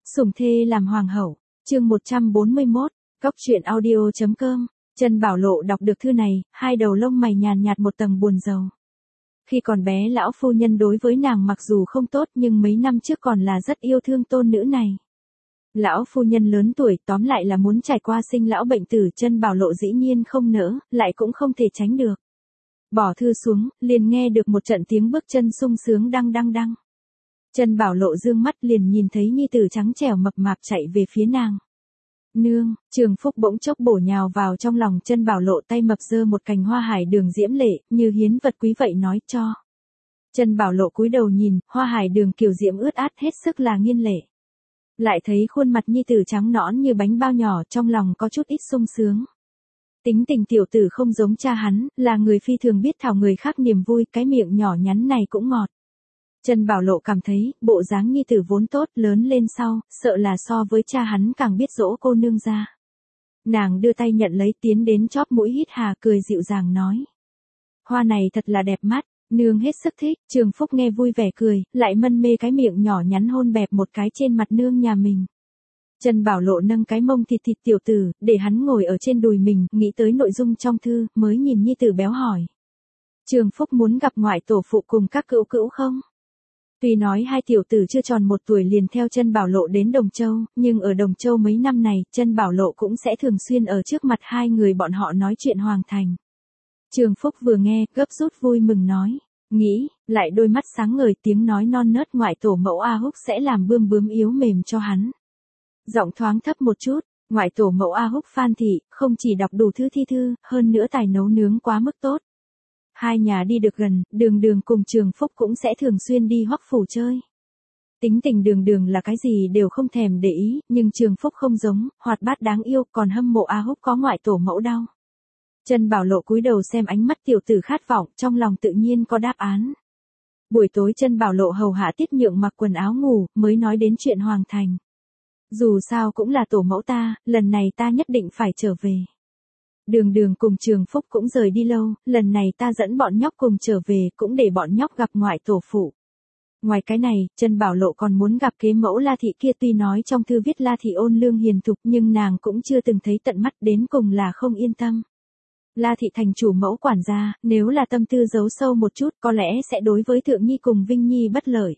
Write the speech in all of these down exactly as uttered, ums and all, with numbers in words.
Sủng thê làm hoàng hậu, chương một trăm bốn mươi mốt, Cóc truyện audio chấm com. Trân Bảo Lộ đọc được thư này, hai đầu lông mày nhàn nhạt một tầng buồn rầu. Khi còn bé lão phu nhân đối với nàng mặc dù không tốt nhưng mấy năm trước còn là rất yêu thương tôn nữ này. Lão phu nhân lớn tuổi tóm lại là muốn trải qua sinh lão bệnh tử, Trân Bảo Lộ dĩ nhiên không nỡ, lại cũng không thể tránh được. Bỏ thư xuống, liền nghe được một trận tiếng bước chân sung sướng đăng đăng đăng. Trân Bảo Lộ dương mắt liền nhìn thấy nhi tử trắng trẻo mập mạp chạy về phía nàng. Nương, Trường Phúc bỗng chốc bổ nhào vào trong lòng Trân Bảo Lộ, tay mập giơ một cành hoa hải đường diễm lệ, như hiến vật quý vậy nói cho. Trân Bảo Lộ cúi đầu nhìn, hoa hải đường kiều diễm ướt át hết sức là nghiên lệ. Lại thấy khuôn mặt nhi tử trắng nõn như bánh bao nhỏ, trong lòng có chút ít sung sướng. Tính tình tiểu tử không giống cha hắn, là người phi thường biết thảo người khác niềm vui, cái miệng nhỏ nhắn này cũng ngọt. Trân Bảo Lộ cảm thấy, bộ dáng nhi tử vốn tốt, lớn lên sau, sợ là so với cha hắn càng biết dỗ cô nương ra. Nàng đưa tay nhận lấy, tiến đến chóp mũi hít hà, cười dịu dàng nói. Hoa này thật là đẹp mắt, nương hết sức thích. Trường Phúc nghe vui vẻ cười, lại mân mê cái miệng nhỏ nhắn hôn bẹp một cái trên mặt nương nhà mình. Trân Bảo Lộ nâng cái mông thịt thịt tiểu tử, để hắn ngồi ở trên đùi mình, nghĩ tới nội dung trong thư, mới nhìn nhi tử béo hỏi. Trường Phúc muốn gặp ngoại tổ phụ cùng các cữu cữu không? Tuy nói hai tiểu tử chưa tròn một tuổi liền theo Trân Bảo Lộ đến Đồng Châu, nhưng ở Đồng Châu mấy năm này, Trân Bảo Lộ cũng sẽ thường xuyên ở trước mặt hai người bọn họ nói chuyện hoàng thành. Trường Phúc vừa nghe, gấp rút vui mừng nói, nghĩ, lại đôi mắt sáng ngời, tiếng nói non nớt, ngoại tổ mẫu A Húc sẽ làm bươm bướm yếu mềm cho hắn. Giọng thoáng thấp một chút, ngoại tổ mẫu A Húc Phan thị, không chỉ đọc đủ thư thi thư, hơn nữa tài nấu nướng quá mức tốt. Hai nhà đi được gần, Đường Đường cùng Trường Phúc cũng sẽ thường xuyên đi Hoắc phủ chơi. Tính tình Đường Đường là cái gì đều không thèm để ý, nhưng Trường Phúc không giống, hoạt bát đáng yêu, còn hâm mộ A Húc có ngoại tổ mẫu đau. Trân Bảo Lộ cúi đầu xem ánh mắt tiểu tử khát vọng, trong lòng tự nhiên có đáp án. Buổi tối Trân Bảo Lộ hầu hạ Tiết Nhượng mặc quần áo ngủ, mới nói đến chuyện hoàng thành. Dù sao cũng là tổ mẫu ta, lần này ta nhất định phải trở về. Đường Đường cùng Trường Phúc cũng rời đi lâu, lần này ta dẫn bọn nhóc cùng trở về, cũng để bọn nhóc gặp ngoại tổ phụ. Ngoài cái này, Trân Bảo Lộ còn muốn gặp kế mẫu La Thị kia, tuy nói trong thư viết La Thị ôn lương hiền thục nhưng nàng cũng chưa từng thấy tận mắt, đến cùng là không yên tâm. La Thị thành chủ mẫu quản gia, nếu là tâm tư giấu sâu một chút có lẽ sẽ đối với Thượng Nhi cùng Vinh Nhi bất lợi.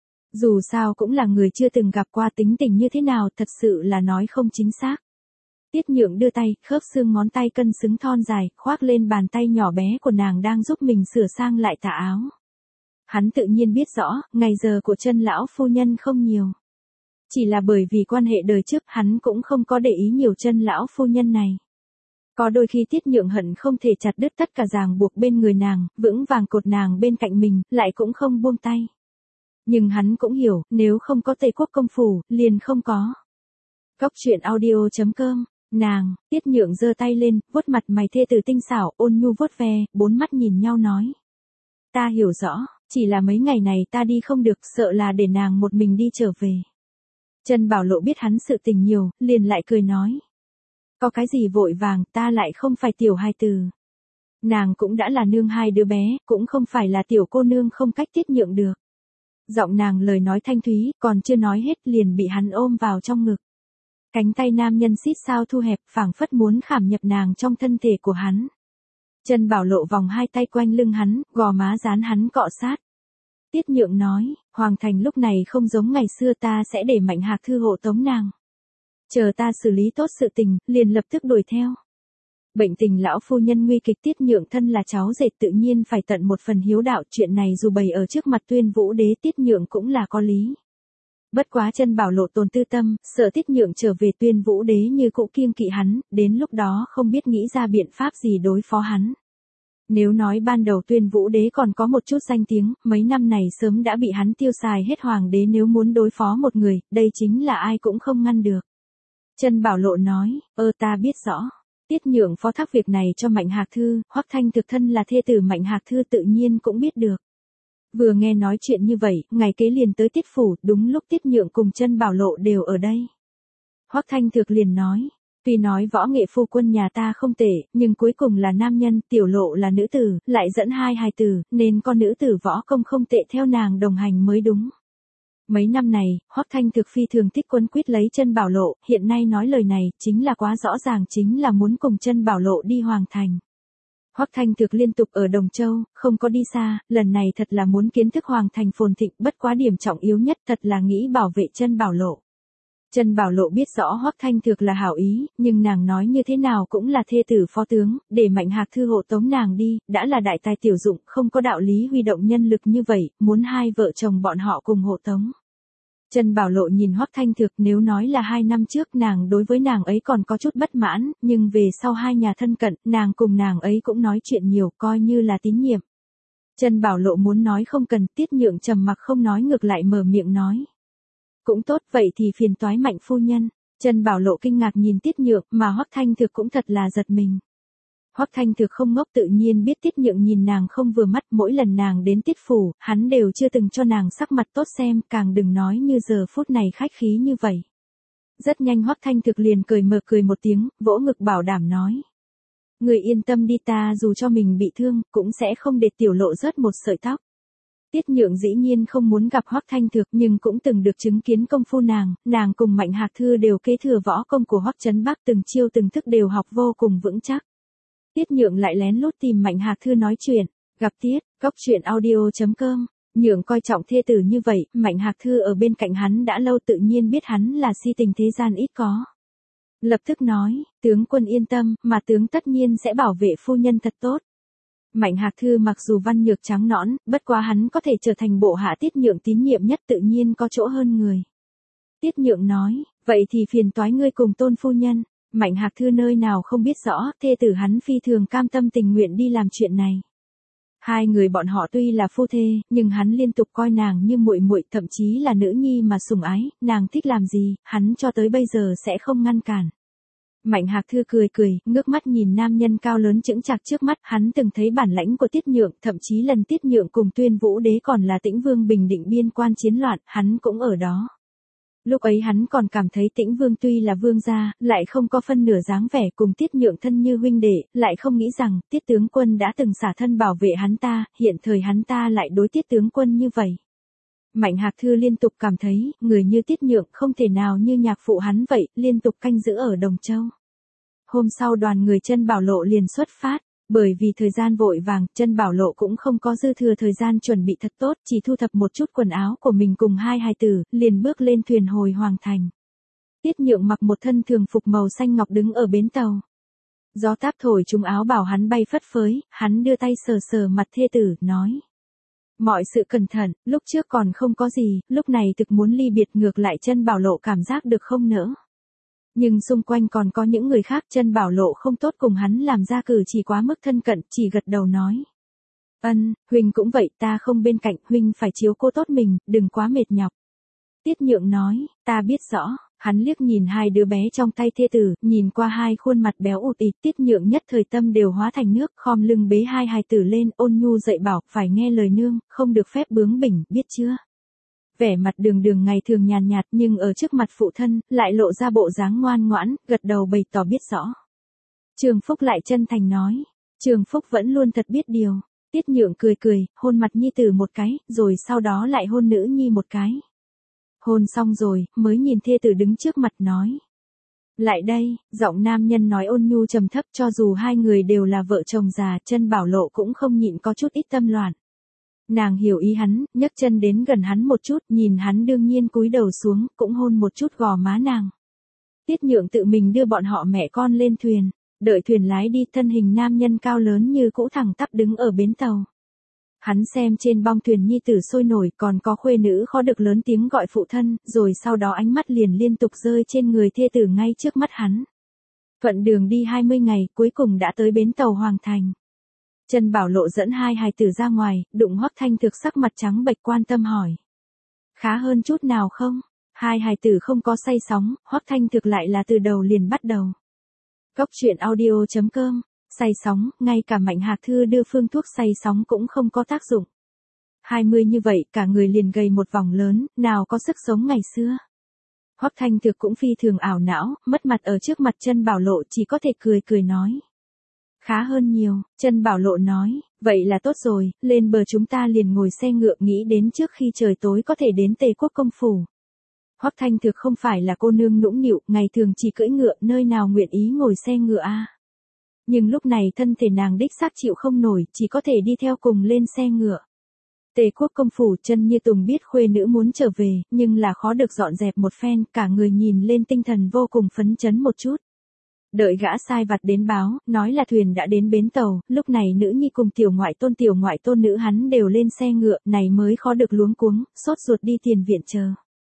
Dù sao cũng là người chưa từng gặp qua, tính tình như thế nào thật sự là nói không chính xác. Tiết Nhượng đưa tay, khớp xương ngón tay cân xứng thon dài, khoác lên bàn tay nhỏ bé của nàng đang giúp mình sửa sang lại tà áo. Hắn tự nhiên biết rõ, ngày giờ của Trân lão phu nhân không nhiều. Chỉ là bởi vì quan hệ đời trước, hắn cũng không có để ý nhiều Trân lão phu nhân này. Có đôi khi Tiết Nhượng hận không thể chặt đứt tất cả ràng buộc bên người nàng, vững vàng cột nàng bên cạnh mình, lại cũng không buông tay. Nhưng hắn cũng hiểu, nếu không có Tây Quốc công phủ, liền không có. Cóc truyện audio chấm com. Nàng, Tiết Nhượng giơ tay lên, vuốt mặt mày thê tử tinh xảo, ôn nhu vuốt ve, bốn mắt nhìn nhau nói. Ta hiểu rõ, chỉ là mấy ngày này ta đi không được, sợ là để nàng một mình đi trở về. Trân Bảo Lộ biết hắn sự tình nhiều, liền lại cười nói. Có cái gì vội vàng, ta lại không phải tiểu hài tử. Nàng cũng đã là nương hai đứa bé, cũng không phải là tiểu cô nương không cách Tiết Nhượng được. Giọng nàng lời nói thanh thúy, còn chưa nói hết liền bị hắn ôm vào trong ngực. Cánh tay nam nhân xít sao thu hẹp, phảng phất muốn khảm nhập nàng trong thân thể của hắn. Trân Bảo Lộ vòng hai tay quanh lưng hắn, gò má dán hắn cọ sát. Tiết Nhượng nói, hoàng thành lúc này không giống ngày xưa, ta sẽ để Mạnh Hạc Thư hộ tống nàng. Chờ ta xử lý tốt sự tình, liền lập tức đuổi theo. Bệnh tình lão phu nhân nguy kịch, Tiết Nhượng thân là cháu rể tự nhiên phải tận một phần hiếu đạo, chuyện này dù bày ở trước mặt Tuyên Vũ Đế, Tiết Nhượng cũng là có lý. Bất quá Trân Bảo Lộ tồn tư tâm, sợ Tiết Nhượng trở về Tuyên Vũ Đế như cũ kiêng kỵ hắn, đến lúc đó không biết nghĩ ra biện pháp gì đối phó hắn. Nếu nói ban đầu Tuyên Vũ Đế còn có một chút danh tiếng, mấy năm này sớm đã bị hắn tiêu xài hết, hoàng đế nếu muốn đối phó một người, đây chính là ai cũng không ngăn được. Trân Bảo Lộ nói, ơ ta biết rõ. Tiết Nhượng phó thác việc này cho Mạnh Hạc Thư, Hoắc Thanh thực thân là thê tử Mạnh Hạc Thư tự nhiên cũng biết được. Vừa nghe nói chuyện như vậy, ngày kế liền tới Tiết phủ, đúng lúc Tiết Nhượng cùng Trân Bảo Lộ đều ở đây. Hoắc Thanh thực liền nói, tuy nói võ nghệ phu quân nhà ta không tệ, nhưng cuối cùng là nam nhân, tiểu Lộ là nữ tử, lại dẫn hai hài tử, nên con nữ tử võ công không tệ theo nàng đồng hành mới đúng. Mấy năm này, Hoắc Thanh Thực phi thường thích quấn quýt lấy Chân Bảo Lộ, hiện nay nói lời này, chính là quá rõ ràng chính là muốn cùng Chân Bảo Lộ đi Hoàng Thành. Hoắc Thanh Thực liên tục ở Đồng Châu, không có đi xa, lần này thật là muốn kiến thức Hoàng Thành phồn thịnh, bất quá điểm trọng yếu nhất thật là nghĩ bảo vệ Chân Bảo Lộ. Chân Bảo Lộ biết rõ Hoắc Thanh Thực là hảo ý, nhưng nàng nói như thế nào cũng là thê tử phó tướng, để Mạnh Hạc Thư hộ tống nàng đi, đã là đại tài tiểu dụng, không có đạo lý huy động nhân lực như vậy, muốn hai vợ chồng bọn họ cùng hộ tống. Chân Bảo Lộ nhìn Hoắc Thanh Thực, nếu nói là hai năm trước nàng đối với nàng ấy còn có chút bất mãn, nhưng về sau hai nhà thân cận, nàng cùng nàng ấy cũng nói chuyện nhiều, coi như là tín nhiệm. Chân Bảo Lộ muốn nói không cần, Tiết Nhượng trầm mặc không nói, ngược lại mở miệng nói. Cũng tốt, vậy thì phiền toái Mạnh phu nhân. Chân Bảo Lộ kinh ngạc nhìn Tiết Nhượng, mà Hoắc Thanh Thực cũng thật là giật mình. Hoắc Thanh Thực không ngốc, tự nhiên biết Tiết Nhượng nhìn nàng không vừa mắt, mỗi lần nàng đến Tiết phủ, hắn đều chưa từng cho nàng sắc mặt tốt xem, càng đừng nói như giờ phút này khách khí như vậy. Rất nhanh Hoắc Thanh Thực liền cười mờ cười một tiếng, vỗ ngực bảo đảm nói. Người yên tâm đi, ta dù cho mình bị thương, cũng sẽ không để Tiểu Lộ rớt một sợi tóc. Tiết Nhượng dĩ nhiên không muốn gặp Hoắc Thanh Thực, nhưng cũng từng được chứng kiến công phu nàng, nàng cùng Mạnh Hạc Thư đều kế thừa võ công của Hoắc Trấn Bắc, từng chiêu từng thức đều học vô cùng vững chắc. Tiết Nhượng lại lén lút tìm Mạnh Hạc Thư nói chuyện, gặp Tiết, góc truyện audio chấm com. Nhượng coi trọng thê tử như vậy, Mạnh Hạc Thư ở bên cạnh hắn đã lâu, tự nhiên biết hắn là si tình thế gian ít có. Lập tức nói, tướng quân yên tâm, mà tướng tất nhiên sẽ bảo vệ phu nhân thật tốt. Mạnh Hạc Thư mặc dù văn nhược trắng nõn, bất quá hắn có thể trở thành bộ hạ Tiết Nhượng tín nhiệm nhất, tự nhiên có chỗ hơn người. Tiết Nhượng nói, vậy thì phiền toái ngươi cùng Tôn phu nhân. Mạnh Hạc Thư nơi nào không biết rõ, thê tử hắn phi thường cam tâm tình nguyện đi làm chuyện này. Hai người bọn họ tuy là phu thê, nhưng hắn liên tục coi nàng như muội muội, thậm chí là nữ nhi mà sủng ái, nàng thích làm gì, hắn cho tới bây giờ sẽ không ngăn cản. Mạnh Hạc Thư cười cười, ngước mắt nhìn nam nhân cao lớn chững chạc trước mắt, hắn từng thấy bản lãnh của Tiết Nhượng, thậm chí lần Tiết Nhượng cùng Tuyên Vũ Đế còn là Tĩnh Vương bình định biên quan chiến loạn, hắn cũng ở đó. Lúc ấy hắn còn cảm thấy Tĩnh Vương tuy là vương gia, lại không có phân nửa dáng vẻ cùng Tiết Nhượng thân như huynh đệ, lại không nghĩ rằng Tiết tướng quân đã từng xả thân bảo vệ hắn ta, hiện thời hắn ta lại đối Tiết tướng quân như vậy. Mạnh Hạc Thư liên tục cảm thấy, người như Tiết Nhượng không thể nào như nhạc phụ hắn vậy, liên tục canh giữ ở Đồng Châu. Hôm sau đoàn người Chân Bảo Lộ liền xuất phát, bởi vì thời gian vội vàng, Chân Bảo Lộ cũng không có dư thừa thời gian chuẩn bị thật tốt, chỉ thu thập một chút quần áo của mình cùng hai hài tử, liền bước lên thuyền hồi Hoàng Thành. Tiết Nhượng mặc một thân thường phục màu xanh ngọc đứng ở bến tàu. Gió táp thổi trúng áo bảo hắn bay phất phới, hắn đưa tay sờ sờ mặt thê tử, nói. Mọi sự cẩn thận, lúc trước còn không có gì, lúc này thực muốn ly biệt, ngược lại Chân Bảo Lộ cảm giác được không nỡ. Nhưng xung quanh còn có những người khác, Chân Bảo Lộ không tốt cùng hắn làm ra cử chỉ quá mức thân cận, chỉ gật đầu nói. Ân, huynh cũng vậy, ta không bên cạnh, huynh phải chiếu cố tốt mình, đừng quá mệt nhọc. Tiết Nhượng nói, ta biết rõ, hắn liếc nhìn hai đứa bé trong tay thê tử, nhìn qua hai khuôn mặt béo ụt ịt, Tiết Nhượng nhất thời tâm đều hóa thành nước, khom lưng bế hai hài tử lên, ôn nhu dạy bảo, phải nghe lời nương, không được phép bướng bỉnh, biết chưa? Vẻ mặt Đường Đường ngày thường nhàn nhạt, nhưng ở trước mặt phụ thân, lại lộ ra bộ dáng ngoan ngoãn, gật đầu bày tỏ biết rõ. Trường Phúc lại chân thành nói, Trường Phúc vẫn luôn thật biết điều. Tiết Nhượng cười cười, hôn mặt nhi tử một cái, rồi sau đó lại hôn nữ nhi một cái. Hôn xong rồi, mới nhìn thê tử đứng trước mặt nói. Lại đây, giọng nam nhân nói ôn nhu trầm thấp, cho dù hai người đều là vợ chồng già, Chân Bảo Lộ cũng không nhịn có chút ít tâm loạn. Nàng hiểu ý hắn, nhấc chân đến gần hắn một chút, nhìn hắn đương nhiên cúi đầu xuống, cũng hôn một chút gò má nàng. Tiết Nhượng tự mình đưa bọn họ mẹ con lên thuyền, đợi thuyền lái đi, thân hình nam nhân cao lớn như cũ thẳng tắp đứng ở bến tàu. Hắn xem trên bong thuyền nhi tử sôi nổi, còn có khuê nữ khó được lớn tiếng gọi phụ thân, rồi sau đó ánh mắt liền liên tục rơi trên người thê tử ngay trước mắt hắn. Thuận đường đi hai mươi ngày, cuối cùng đã tới bến tàu Hoàng Thành. Chân Bảo Lộ dẫn hai hài tử ra ngoài, đụng Hoắc Thanh Thực sắc mặt trắng bệch quan tâm hỏi. Khá hơn chút nào không? Hai hài tử không có say sóng, Hoắc Thanh Thực lại là từ đầu liền bắt đầu. Góc truyện audio chấm com, say sóng, ngay cả Mạnh Hạc Thư đưa phương thuốc say sóng cũng không có tác dụng. hai mươi như vậy, cả người liền gầy một vòng lớn, nào có sức sống ngày xưa. Hoắc Thanh Thực cũng phi thường ảo não, mất mặt ở trước mặt Chân Bảo Lộ, chỉ có thể cười cười nói. Khá hơn nhiều, Trân Bảo Lộ nói, vậy là tốt rồi, lên bờ chúng ta liền ngồi xe ngựa nghĩ đến trước khi trời tối có thể đến Tề Quốc công phủ. Hoắc Thanh Thực không phải là cô nương nũng nịu, ngày thường chỉ cưỡi ngựa, nơi nào nguyện ý ngồi xe ngựa a. À? Nhưng lúc này thân thể nàng đích xác chịu không nổi, chỉ có thể đi theo cùng lên xe ngựa. Tề Quốc công phủ, Chân Như Tùng biết khuê nữ muốn trở về, nhưng là khó được dọn dẹp một phen, cả người nhìn lên tinh thần vô cùng phấn chấn một chút. Đợi gã sai vặt đến báo, nói là thuyền đã đến bến tàu, lúc này nữ nhi cùng tiểu ngoại tôn tiểu ngoại tôn nữ hắn đều lên xe ngựa, này mới khó được luống cuống, sốt ruột đi tiền viện chờ.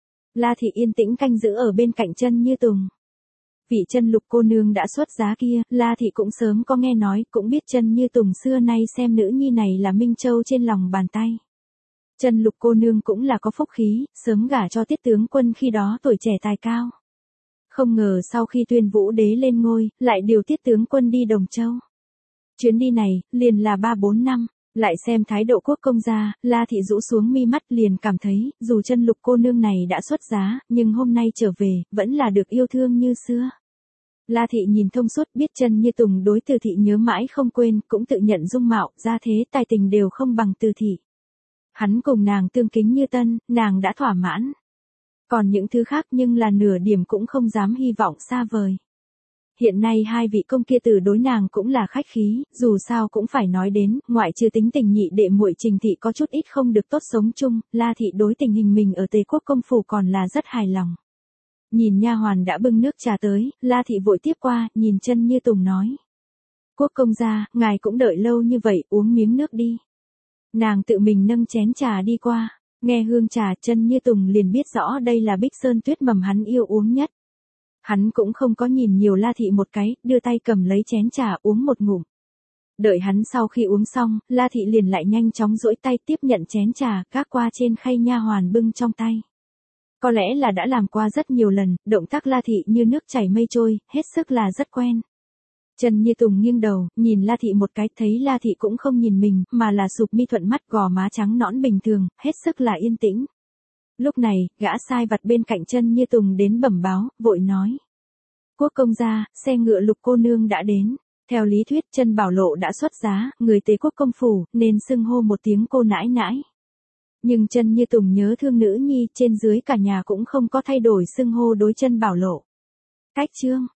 La Thị yên tĩnh canh giữ ở bên cạnh Chân Như Tùng. Vị Chân Lục cô nương đã xuất giá kia, La Thị cũng sớm có nghe nói, cũng biết Chân Như Tùng xưa nay xem nữ nhi này là Minh Châu trên lòng bàn tay. Chân Lục cô nương cũng là có phúc khí, sớm gả cho Tiết tướng quân khi đó tuổi trẻ tài cao. Không ngờ sau khi Tuyên Vũ đế lên ngôi, lại điều Tiết tướng quân đi Đồng Châu. Chuyến đi này, liền là ba bốn năm, lại xem thái độ quốc công gia, La Thị rũ xuống mi mắt liền cảm thấy, dù Chân Lục cô nương này đã xuất giá, nhưng hôm nay trở về, vẫn là được yêu thương như xưa. La Thị nhìn thông suốt biết Chân Như Tùng đối Từ Thị nhớ mãi không quên, cũng tự nhận dung mạo, gia thế, tài tình đều không bằng Từ Thị. Hắn cùng nàng tương kính như tân, nàng đã thỏa mãn. Còn những thứ khác nhưng là nửa điểm cũng không dám hy vọng xa vời. Hiện nay hai vị công kia từ đối nàng cũng là khách khí, dù sao cũng phải nói đến, ngoại trừ tính tình nhị đệ muội Trình Thị có chút ít không được tốt sống chung, La Thị đối tình hình mình ở Tề Quốc công phủ còn là rất hài lòng. Nhìn nha hoàn đã bưng nước trà tới, La Thị vội tiếp qua, nhìn Chân Như Tùng nói. Quốc công gia, ngài cũng đợi lâu như vậy, uống miếng nước đi. Nàng tự mình nâng chén trà đi qua, nghe hương trà, Chân Như Tùng liền biết rõ đây là Bích Sơn Tuyết mầm hắn yêu uống nhất. Hắn cũng không có nhìn nhiều La Thị một cái, đưa tay cầm lấy chén trà uống một ngụm. Đợi hắn sau khi uống xong, La Thị liền lại nhanh chóng duỗi tay tiếp nhận chén trà, gác qua trên khay nha hoàn bưng trong tay. Có lẽ là đã làm qua rất nhiều lần, động tác La Thị như nước chảy mây trôi, hết sức là rất quen. Chân Như Tùng nghiêng đầu, nhìn La Thị một cái, thấy La Thị cũng không nhìn mình, mà là sụp mi thuận mắt, gò má trắng nõn bình thường, hết sức là yên tĩnh. Lúc này, gã sai vặt bên cạnh Chân Như Tùng đến bẩm báo, vội nói. Quốc công gia, xe ngựa Lục cô nương đã đến. Theo lý thuyết, Chân Bảo Lộ đã xuất giá, người Tề Quốc công phủ, nên xưng hô một tiếng cô nãi nãi. Nhưng Chân Như Tùng nhớ thương nữ nhi, trên dưới cả nhà cũng không có thay đổi xưng hô đối Chân Bảo Lộ. Cách chương